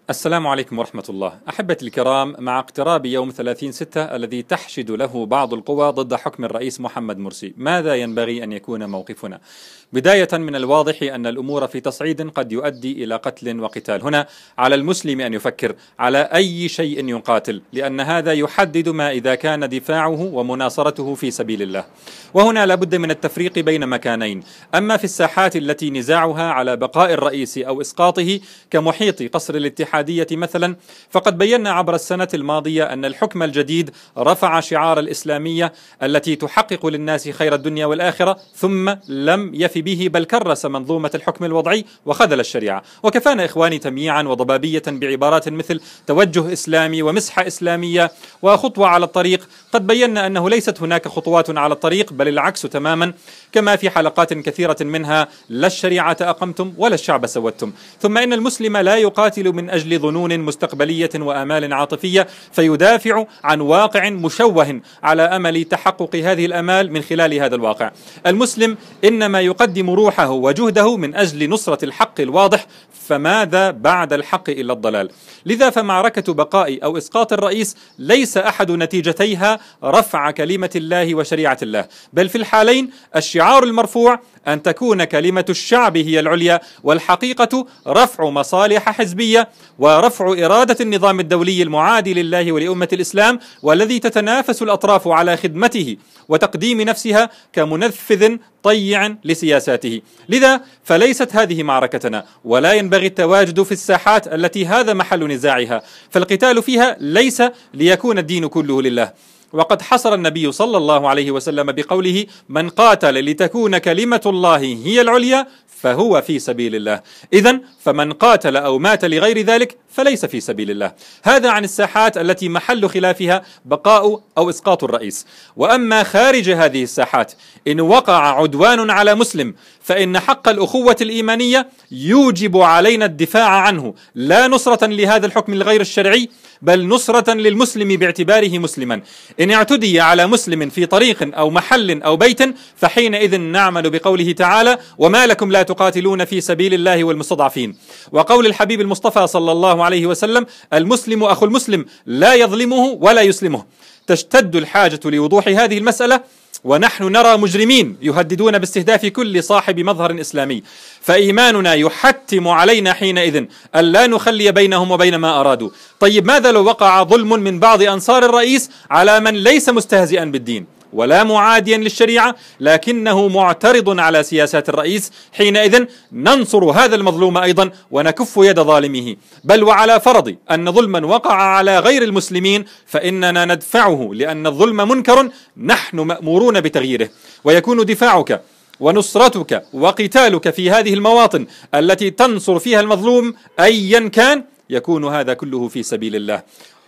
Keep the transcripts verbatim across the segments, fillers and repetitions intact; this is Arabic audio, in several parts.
السلام عليكم ورحمة الله. أحبتي الكرام، مع اقتراب يوم ثلاثين ستة الذي تحشد له بعض القوى ضد حكم الرئيس محمد مرسي، ماذا ينبغي أن يكون موقفنا؟ بداية، من الواضح أن الأمور في تصعيد قد يؤدي إلى قتل وقتال. هنا على المسلم أن يفكر على أي شيء يقاتل، لأن هذا يحدد ما إذا كان دفاعه ومناصرته في سبيل الله. وهنا لابد من التفريق بين مكانين: أما في الساحات التي نزاعها على بقاء الرئيس أو إسقاطه كمحيط قصر الاتحادية مثلا، فقد بينا عبر السنة الماضية أن الحكم الجديد رفع شعار الإسلامية التي تحقق للناس خير الدنيا والآخرة، ثم لم يف به، بل كرس منظومة الحكم الوضعي وخذل الشريعة. وكفانا إخواني تمييعا وضبابية بعبارات مثل توجه إسلامي ومسحة إسلامية وخطوة على الطريق. قد بينا أنه ليست هناك خطوات على الطريق، بل العكس تماما، كما في حلقات كثيرة منها: لا الشريعة أقمتم ولا الشعب سودتم. ثم إن المسلم لا يقاتل من أجل ظنون مستقبلية وآمال عاطفية فيدافع عن واقع مشوه على أمل تحقق هذه الآمال من خلال هذا الواقع. المسلم إنما يقدم روحه وجهده من أجل نصرة الحق الواضح، فماذا بعد الحق إلا الضلال؟ لذا فمعركة بقاء أو إسقاط الرئيس ليس أحد نتيجتيها رفع كلمة الله وشريعة الله، بل في الحالين الشعار المرفوع أن تكون كلمة الشعب هي العليا، والحقيقة رفع مصالح حزبية ورفع إرادة النظام الدولي المعادي لله ولأمة الإسلام، والذي تتنافس الأطراف على خدمته وتقديم نفسها كمنفذ طيع لسياساته. لذا فليست هذه معركتنا، ولا ينبغي التواجد في الساحات التي هذا محل نزاعها، فالقتال فيها ليس ليكون الدين كله لله. وقد حصر النبي صلى الله عليه وسلم بقوله: من قاتل لتكون كلمة الله هي العليا فهو في سبيل الله. إذن فمن قاتل أو مات لغير ذلك فليس في سبيل الله. هذا عن الساحات التي محل خلافها بقاء أو إسقاط الرئيس. وأما خارج هذه الساحات، إن وقع عدوان على مسلم فإن حق الأخوة الإيمانية يوجب علينا الدفاع عنه، لا نصرة لهذا الحكم الغير الشرعي، بل نصرة للمسلم باعتباره مسلما. إن اعتدي على مسلم في طريق أو محل أو بيت فحينئذ نعمل بقوله تعالى: وما لكم لا تقاتلون في سبيل الله والمستضعفين. وقول الحبيب المصطفى صلى الله عليه وسلم: المسلم أخو المسلم لا يظلمه ولا يسلمه. تشتد الحاجة لوضوح هذه المسألة، ونحن نرى مجرمين يهددون باستهداف كل صاحب مظهر إسلامي، فإيماننا يحتم علينا حينئذ ألا نخلي بينهم وبين ما أرادوا. طيب، ماذا لو وقع ظلم من بعض أنصار الرئيس على من ليس مستهزئا بالدين ولا معاديا للشريعة، لكنه معترض على سياسات الرئيس؟ حينئذ ننصر هذا المظلوم أيضا ونكف يد ظالمه. بل وعلى فرض أن ظلما وقع على غير المسلمين فإننا ندفعه، لأن الظلم منكر نحن مأمورون بتغييره. ويكون دفاعك ونصرتك وقتالك في هذه المواطن التي تنصر فيها المظلوم أيا كان، يكون هذا كله في سبيل الله.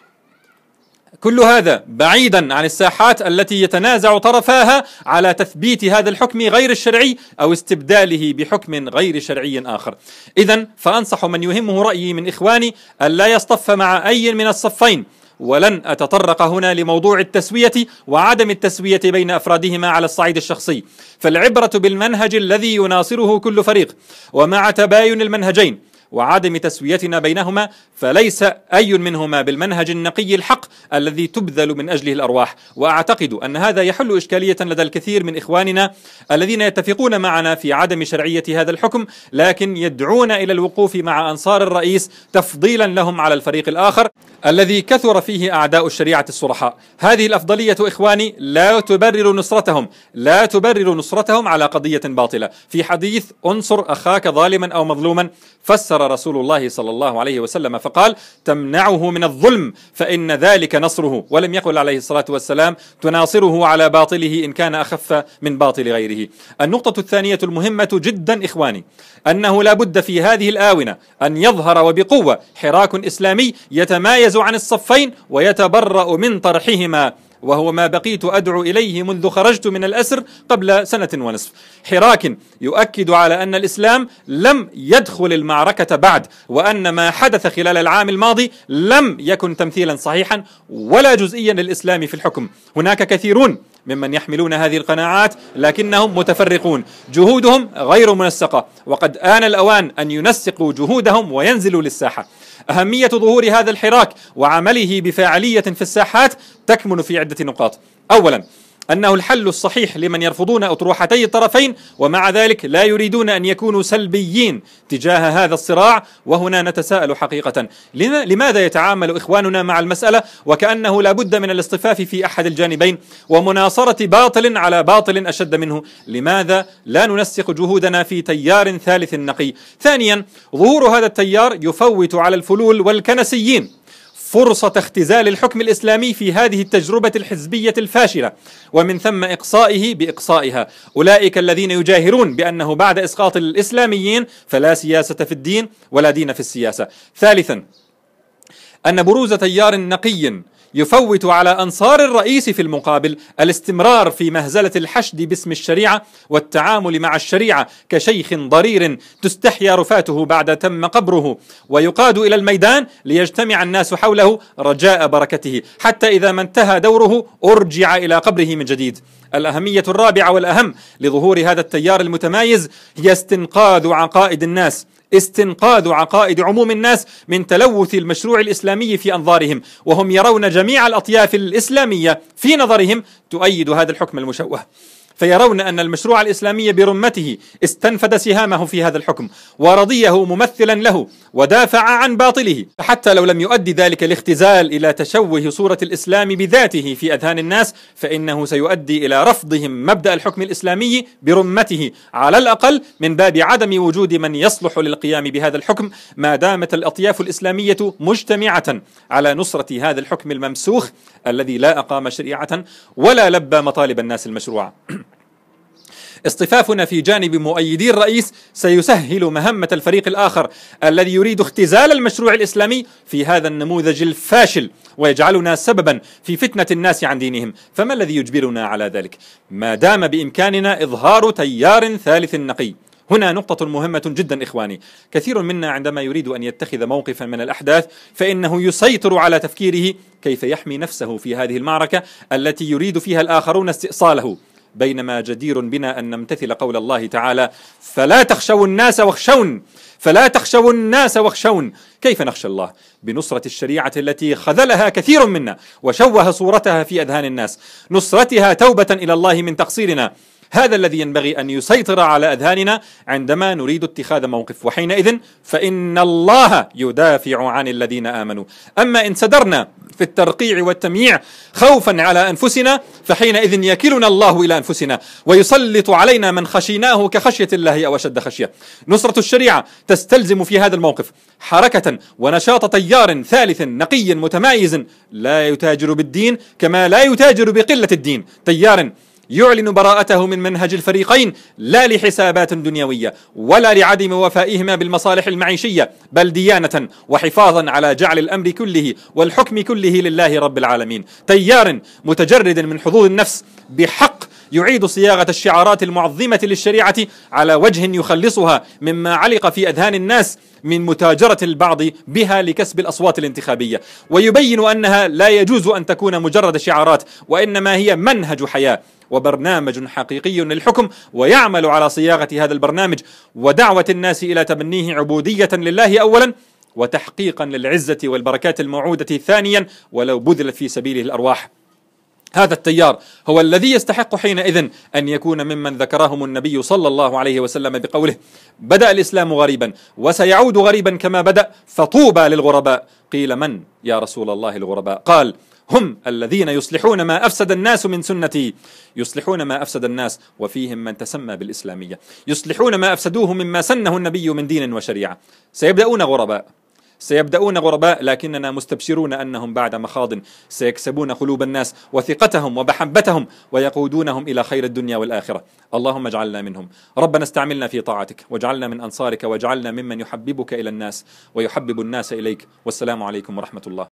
كل هذا بعيدا عن الساحات التي يتنازع طرفاها على تثبيت هذا الحكم غير الشرعي أو استبداله بحكم غير شرعي آخر. إذن فأنصح من يهمه رأيي من إخواني ألا يصطف مع أي من الصفين. ولن أتطرق هنا لموضوع التسوية وعدم التسوية بين أفرادهما على الصعيد الشخصي، فالعبرة بالمنهج الذي يناصره كل فريق. ومع تباين المنهجين وعدم تسويتنا بينهما فليس أي منهما بالمنهج النقي الحق الذي تبذل من أجله الأرواح. وأعتقد أن هذا يحل إشكالية لدى الكثير من إخواننا الذين يتفقون معنا في عدم شرعية هذا الحكم، لكن يدعون إلى الوقوف مع أنصار الرئيس تفضيلا لهم على الفريق الآخر الذي كثر فيه أعداء الشريعة الصرحاء. هذه الأفضلية إخواني لا تبرر نصرتهم، لا تبرر نصرتهم على قضية باطلة. في حديث انصر أخاك ظالما أو مظلوما فسر رسول الله صلى الله عليه وسلم فقال: تمنعه من الظلم فإن ذلك نصره. ولم يقل عليه الصلاة والسلام: تناصره على باطله إن كان أخف من باطل غيره. النقطة الثانية المهمة جدا إخواني، أنه لا بد في هذه الآونة أن يظهر وبقوة حراك إسلامي يتمايز عن الصفين ويتبرأ من طرحهما، وهو ما بقيت أدعو إليه منذ خرجت من الأسر قبل سنة ونصف. حراك يؤكد على أن الإسلام لم يدخل المعركة بعد، وأن ما حدث خلال العام الماضي لم يكن تمثيلا صحيحا ولا جزئيا للإسلام في الحكم. هناك كثيرون ممن يحملون هذه القناعات لكنهم متفرقون، جهودهم غير منسقة، وقد آن الأوان أن ينسقوا جهودهم وينزلوا للساحة. أهمية ظهور هذا الحراك وعمله بفاعلية في الساحات تكمن في عدة نقاط. أولا، أنه الحل الصحيح لمن يرفضون أطروحتي الطرفين ومع ذلك لا يريدون أن يكونوا سلبيين تجاه هذا الصراع. وهنا نتساءل حقيقة، لماذا يتعامل إخواننا مع المسألة وكأنه لا بد من الاصطفاف في أحد الجانبين ومناصرة باطل على باطل أشد منه؟ لماذا لا ننسق جهودنا في تيار ثالث نقي؟ ثانيا، ظهور هذا التيار يفوت على الفلول والكنسيين فرصة اختزال الحكم الإسلامي في هذه التجربة الحزبية الفاشلة، ومن ثم إقصائه بإقصائها. أولئك الذين يجاهرون بأنه بعد إسقاط الإسلاميين فلا سياسة في الدين ولا دين في السياسة. ثالثا، أن بروز تيار نقي يفوت على أنصار الرئيس في المقابل الاستمرار في مهزلة الحشد باسم الشريعة والتعامل مع الشريعة كشيخ ضرير تستحيا رفاته بعد تم قبره، ويقاد إلى الميدان ليجتمع الناس حوله رجاء بركته، حتى إذا ما انتهى دوره أرجع إلى قبره من جديد. الأهمية الرابعة والأهم لظهور هذا التيار المتمايز هي استنقاذ عقائد الناس استنقاذ عقائد عموم الناس من تلوث المشروع الإسلامي في أنظارهم، وهم يرون جميع الأطياف الإسلامية في نظرهم تؤيد هذا الحكم المشوه، فيرون أن المشروع الإسلامي برمته استنفد سهامه في هذا الحكم ورضيه ممثلا له ودافع عن باطله، حتى لو لم يؤدي ذلك الاختزال إلى تشوه صورة الإسلام بذاته في أذهان الناس، فإنه سيؤدي إلى رفضهم مبدأ الحكم الإسلامي برمته، على الأقل من باب عدم وجود من يصلح للقيام بهذا الحكم ما دامت الأطياف الإسلامية مجتمعة على نصرة هذا الحكم الممسوخ الذي لا أقام شريعة ولا لبى مطالب الناس المشروعة. اصطفافنا في جانب مؤيدي الرئيس سيسهل مهمة الفريق الآخر الذي يريد اختزال المشروع الإسلامي في هذا النموذج الفاشل ويجعلنا سببا في فتنة الناس عن دينهم. فما الذي يجبرنا على ذلك؟ ما دام بإمكاننا إظهار تيار ثالث نقي. هنا نقطة مهمة جدا إخواني، كثير منا عندما يريد أن يتخذ موقفا من الأحداث فإنه يسيطر على تفكيره كيف يحمي نفسه في هذه المعركة التي يريد فيها الآخرون استئصاله، بينما جدير بنا أن نمتثل قول الله تعالى: فلا تخشوا الناس واخشون فلا تخشوا الناس واخشون. كيف نخشى الله؟ بنصرة الشريعة التي خذلها كثير منا وشوه صورتها في أذهان الناس، نصرتها توبة إلى الله من تقصيرنا. هذا الذي ينبغي أن يسيطر على أذهاننا عندما نريد اتخاذ موقف، وحينئذ فإن الله يدافع عن الذين آمنوا. أما إن سدرنا في الترقيع والتمييع خوفا على أنفسنا فحينئذ يكلنا الله إلى أنفسنا ويسلط علينا من خشيناه كخشية الله أو أشد خشية. نصرة الشريعة تستلزم في هذا الموقف حركة ونشاط تيار ثالث نقي متمايز لا يتاجر بالدين كما لا يتاجر بقلة الدين، تيار يعلن براءته من منهج الفريقين لا لحسابات دنيوية ولا لعدم وفائهما بالمصالح المعيشية، بل ديانة وحفاظا على جعل الأمر كله والحكم كله لله رب العالمين. تيار متجرد من حظوظ النفس بحق يعيد صياغة الشعارات المعظمة للشريعة على وجه يخلصها مما علق في أذهان الناس من متاجرة البعض بها لكسب الأصوات الانتخابية، ويبين أنها لا يجوز أن تكون مجرد شعارات وإنما هي منهج حياة وبرنامج حقيقي للحكم، ويعمل على صياغة هذا البرنامج ودعوة الناس إلى تبنيه عبودية لله أولا وتحقيقا للعزة والبركات الموعودة ثانيا ولو بذلت في سبيله الأرواح. هذا التيار هو الذي يستحق حينئذ أن يكون ممن ذكرهم النبي صلى الله عليه وسلم بقوله: بدأ الإسلام غريبا وسيعود غريبا كما بدأ فطوبى للغرباء. قيل: من يا رسول الله الغرباء؟ قال: هم الذين يصلحون ما أفسد الناس من سنتي. يصلحون ما أفسد الناس وفيهم من تسمى بالإسلامية، يصلحون ما أفسدوه مما سنه النبي من دين وشريعة. سيبدأون غرباء سيبدأون غرباء لكننا مستبشرون أنهم بعد مخاض سيكسبون قلوب الناس وثقتهم ومحبتهم ويقودونهم إلى خير الدنيا والآخرة. اللهم اجعلنا منهم. ربنا استعملنا في طاعتك واجعلنا من أنصارك واجعلنا ممن يحببك إلى الناس ويحبب الناس إليك. والسلام عليكم ورحمة الله.